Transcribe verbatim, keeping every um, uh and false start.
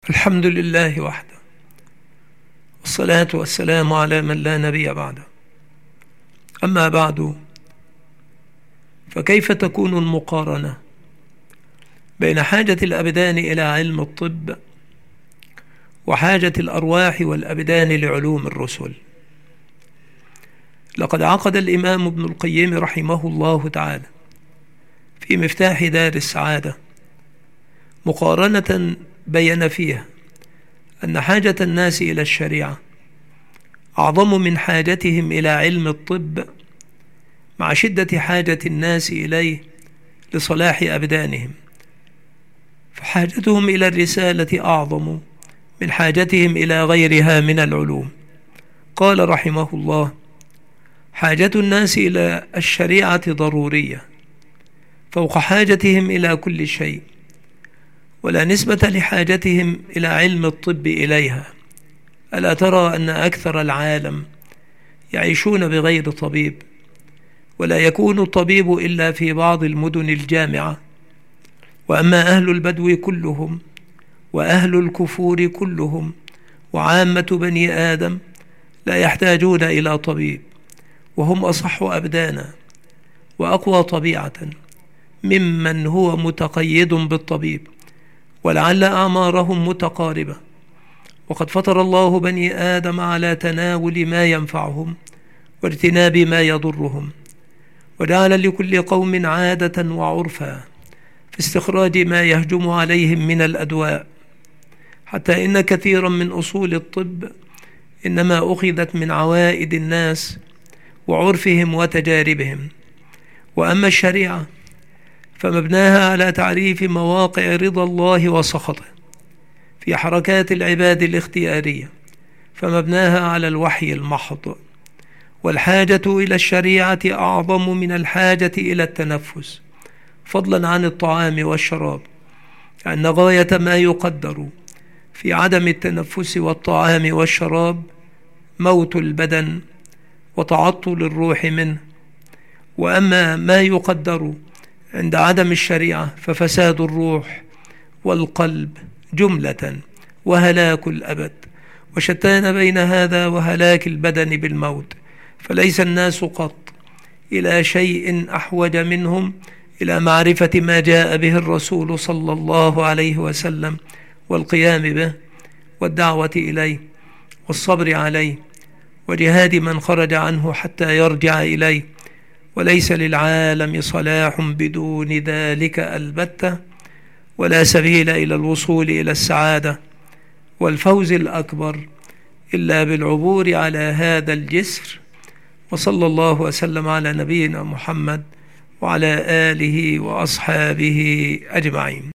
الحمد لله وحده، والصلاة والسلام على من لا نبي بعده. أما بعد، فكيف تكون المقارنة بين حاجة الأبدان إلى علم الطب وحاجة الأرواح والأبدان لعلوم الرسل؟ لقد عقد الإمام ابن القيم رحمه الله تعالى في مفتاح دار السعادة مقارنة بين فيها أن حاجة الناس إلى الشريعة أعظم من حاجتهم إلى علم الطب، مع شدة حاجة الناس إليه لصلاح أبدانهم، فحاجتهم إلى الرسالة أعظم من حاجتهم إلى غيرها من العلوم. قال رحمه الله: حاجة الناس إلى الشريعة ضرورية فوق حاجتهم إلى كل شيء، ولا نسبة لحاجتهم إلى علم الطب إليها. ألا ترى أن أكثر العالم يعيشون بغير طبيب، ولا يكون الطبيب إلا في بعض المدن الجامعة، وأما أهل البدو كلهم وأهل الكفور كلهم وعامة بني آدم لا يحتاجون إلى طبيب، وهم أصح أبدانا وأقوى طبيعة ممن هو متقيد بالطبيب، ولعل أعمارهم متقاربة. وقد فطر الله بني آدم على تناول ما ينفعهم واجتناب ما يضرهم، وجعل لكل قوم عادة وعرفا في استخراج ما يهجم عليهم من الأدواء، حتى إن كثيرا من أصول الطب إنما أخذت من عوائد الناس وعرفهم وتجاربهم. وأما الشريعة فمبناها على تعريف مواقع رضا الله وسخطه في حركات العباد الاختيارية، فمبناها على الوحي المحض. والحاجة إلى الشريعة أعظم من الحاجة إلى التنفس، فضلا عن الطعام والشراب، لأن غاية ما يقدر في عدم التنفس والطعام والشراب موت البدن وتعطل الروح منه. وأما ما يقدر عند عدم الشريعة ففساد الروح والقلب جملة وهلاك الأبد، وشتان بين هذا وهلاك البدن بالموت. فليس الناس قط إلى شيء أحوج منهم إلى معرفة ما جاء به الرسول صلى الله عليه وسلم، والقيام به والدعوة إليه والصبر عليه وجهاد من خرج عنه حتى يرجع إليه. وليس للعالم صلاح بدون ذلك البتة، ولا سبيل إلى الوصول إلى السعادة والفوز الأكبر إلا بالعبور على هذا الجسر. وصلى الله وسلم على نبينا محمد وعلى آله وأصحابه أجمعين.